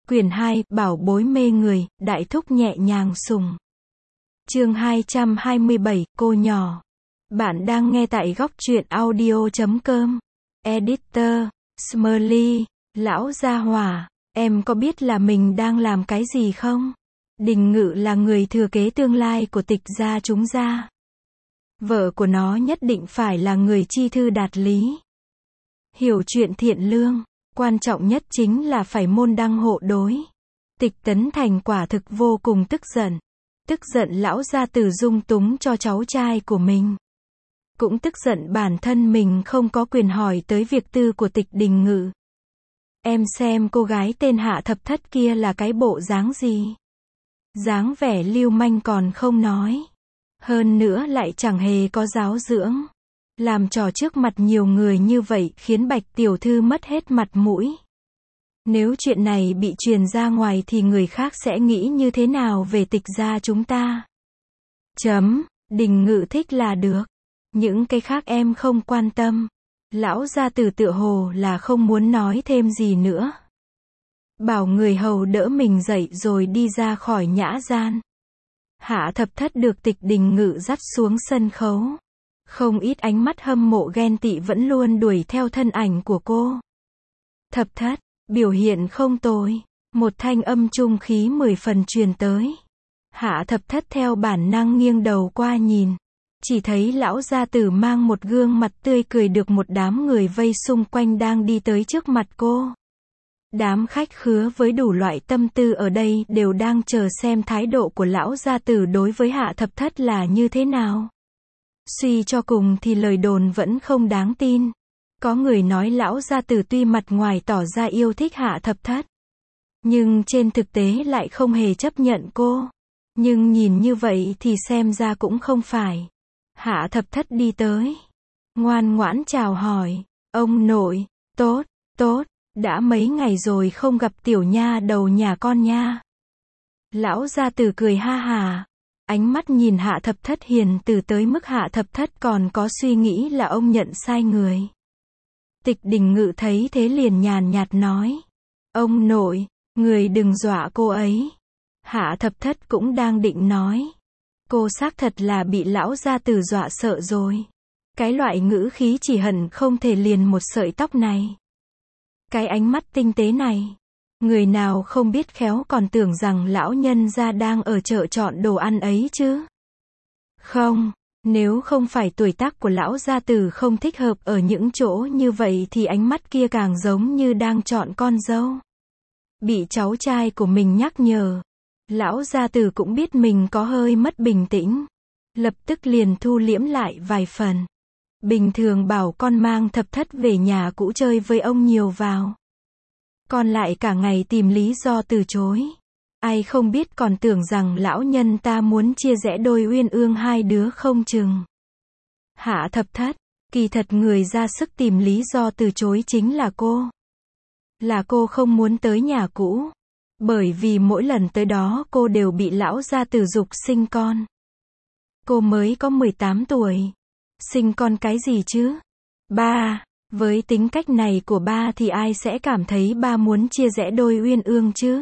Quyển 2, Bảo bối mê người, đại thúc nhẹ nhàng sùng. Chương 227, cô nhỏ. Bạn đang nghe tại góc truyện audio.com. Editor, Smiley, lão gia hỏa, em có biết là mình đang làm cái gì không? Đình Ngự là người thừa kế tương lai của Tịch gia chúng ta. Vợ của nó nhất định phải là người chi thư đạt lý. Hiểu chuyện thiện lương. Quan trọng nhất chính là phải môn đăng hộ đối. Tịch Tấn Thành quả thực vô cùng tức giận. Tức giận lão gia tử dung túng cho cháu trai của mình. Cũng tức giận bản thân mình không có quyền hỏi tới việc tư của Tịch Đình Ngự. Em xem cô gái tên Hạ Thập Thất kia là cái bộ dáng gì? Dáng vẻ lưu manh còn không nói. Hơn nữa lại chẳng hề có giáo dưỡng. Làm trò trước mặt nhiều người như vậy khiến Bạch tiểu thư mất hết mặt mũi. Nếu chuyện này bị truyền ra ngoài thì người khác sẽ nghĩ như thế nào về Tịch gia chúng ta? Đình Ngự thích là được. Những cái khác em không quan tâm. Lão gia tử tựa hồ là không muốn nói thêm gì nữa. Bảo người hầu đỡ mình dậy rồi đi ra khỏi nhã gian. Hạ Thập Thất được Tịch Đình Ngự dắt xuống sân khấu. Không ít ánh mắt hâm mộ ghen tị vẫn luôn đuổi theo thân ảnh của cô. Thập Thất, biểu hiện không tồi. Một thanh âm trung khí 10 phần truyền tới. Hạ Thập Thất theo bản năng nghiêng đầu qua nhìn. Chỉ thấy lão gia tử mang một gương mặt tươi cười được một đám người vây xung quanh đang đi tới trước mặt cô. Đám khách khứa với đủ loại tâm tư ở đây đều đang chờ xem thái độ của lão gia tử đối với Hạ Thập Thất là như thế nào. Suy cho cùng thì lời đồn vẫn không đáng tin. Có người nói lão gia tử tuy mặt ngoài tỏ ra yêu thích Hạ Thập Thất, nhưng trên thực tế lại không hề chấp nhận cô. Nhưng nhìn như vậy thì xem ra cũng không phải. Hạ Thập Thất đi tới, ngoan ngoãn chào hỏi. Ông nội, tốt, đã mấy ngày rồi không gặp tiểu nha đầu nhà con nha. Lão gia tử cười ha hà. Ánh mắt nhìn Hạ Thập Thất hiền từ tới mức Hạ Thập Thất còn có suy nghĩ là ông nhận sai người. Tịch Đình Ngự thấy thế liền nhàn nhạt nói. Ông nội, người đừng dọa cô ấy. Hạ Thập Thất cũng đang định nói. Cô xác thật là bị lão gia tử dọa sợ rồi. Cái loại ngữ khí chỉ hận không thể liền một sợi tóc này. Cái ánh mắt tinh tế này. Người nào không biết khéo còn tưởng rằng lão nhân gia đang ở chợ chọn đồ ăn ấy chứ. Không, nếu không phải tuổi tác của lão gia tử không thích hợp ở những chỗ như vậy thì ánh mắt kia càng giống như đang chọn con dâu. Bị cháu trai của mình nhắc nhở. Lão gia tử cũng biết mình có hơi mất bình tĩnh. Lập tức liền thu liễm lại vài phần. Bình thường bảo con mang Thập Thất về nhà cũ chơi với ông nhiều vào. Còn lại cả ngày tìm lý do từ chối. Ai không biết còn tưởng rằng lão nhân ta muốn chia rẽ đôi uyên ương hai đứa không chừng. Hạ Thập Thất, kỳ thật người ra sức tìm lý do từ chối chính là cô. Là cô không muốn tới nhà cũ. Bởi vì mỗi lần tới đó cô đều bị lão gia tử giục sinh con. Cô mới có 18 tuổi. Sinh con cái gì chứ? Ba, với tính cách này của ba thì ai sẽ cảm thấy ba muốn chia rẽ đôi uyên ương chứ?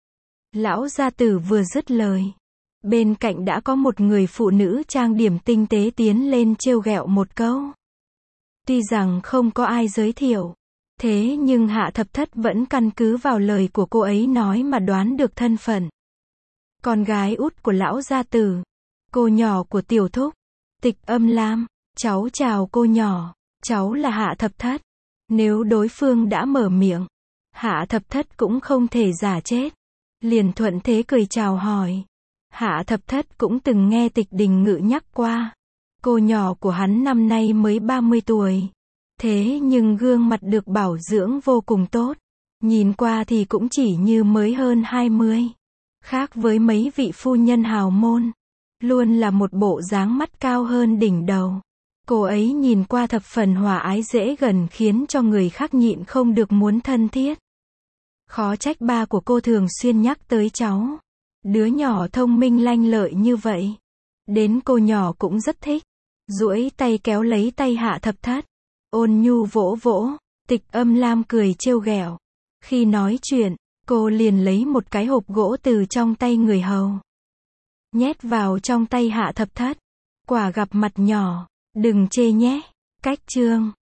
Lão gia tử vừa dứt lời. Bên cạnh đã có một người phụ nữ trang điểm tinh tế tiến lên trêu ghẹo một câu. Tuy rằng không có ai giới thiệu. Thế nhưng Hạ Thập Thất vẫn căn cứ vào lời của cô ấy nói mà đoán được thân phận. Con gái út của lão gia tử. Cô nhỏ của tiểu thúc. Tịch Âm Lam. Cháu chào cô nhỏ. Cháu là Hạ Thập Thất. Nếu đối phương đã mở miệng, Hạ Thập Thất cũng không thể giả chết. Liền thuận thế cười chào hỏi. Hạ Thập Thất cũng từng nghe Tịch Đình Ngự nhắc qua. Cô nhỏ của hắn năm nay mới 30 tuổi. Thế nhưng gương mặt được bảo dưỡng vô cùng tốt. Nhìn qua thì cũng chỉ như mới hơn 20. Khác với mấy vị phu nhân hào môn. Luôn là một bộ dáng mắt cao hơn đỉnh đầu. Cô ấy nhìn qua thập phần hòa ái dễ gần khiến cho người khác nhịn không được muốn thân thiết. Khó trách ba của cô thường xuyên nhắc tới cháu. Đứa nhỏ thông minh lanh lợi như vậy. Đến cô nhỏ cũng rất thích. Duỗi tay kéo lấy tay Hạ Thập Thất. Ôn nhu vỗ vỗ. Tịch Âm Lam cười trêu ghẹo. Khi nói chuyện, Cô liền lấy một cái hộp gỗ từ trong tay người hầu, nhét vào trong tay Hạ Thập Thất. Quả gặp mặt nhỏ, đừng chê nhé. Cách chương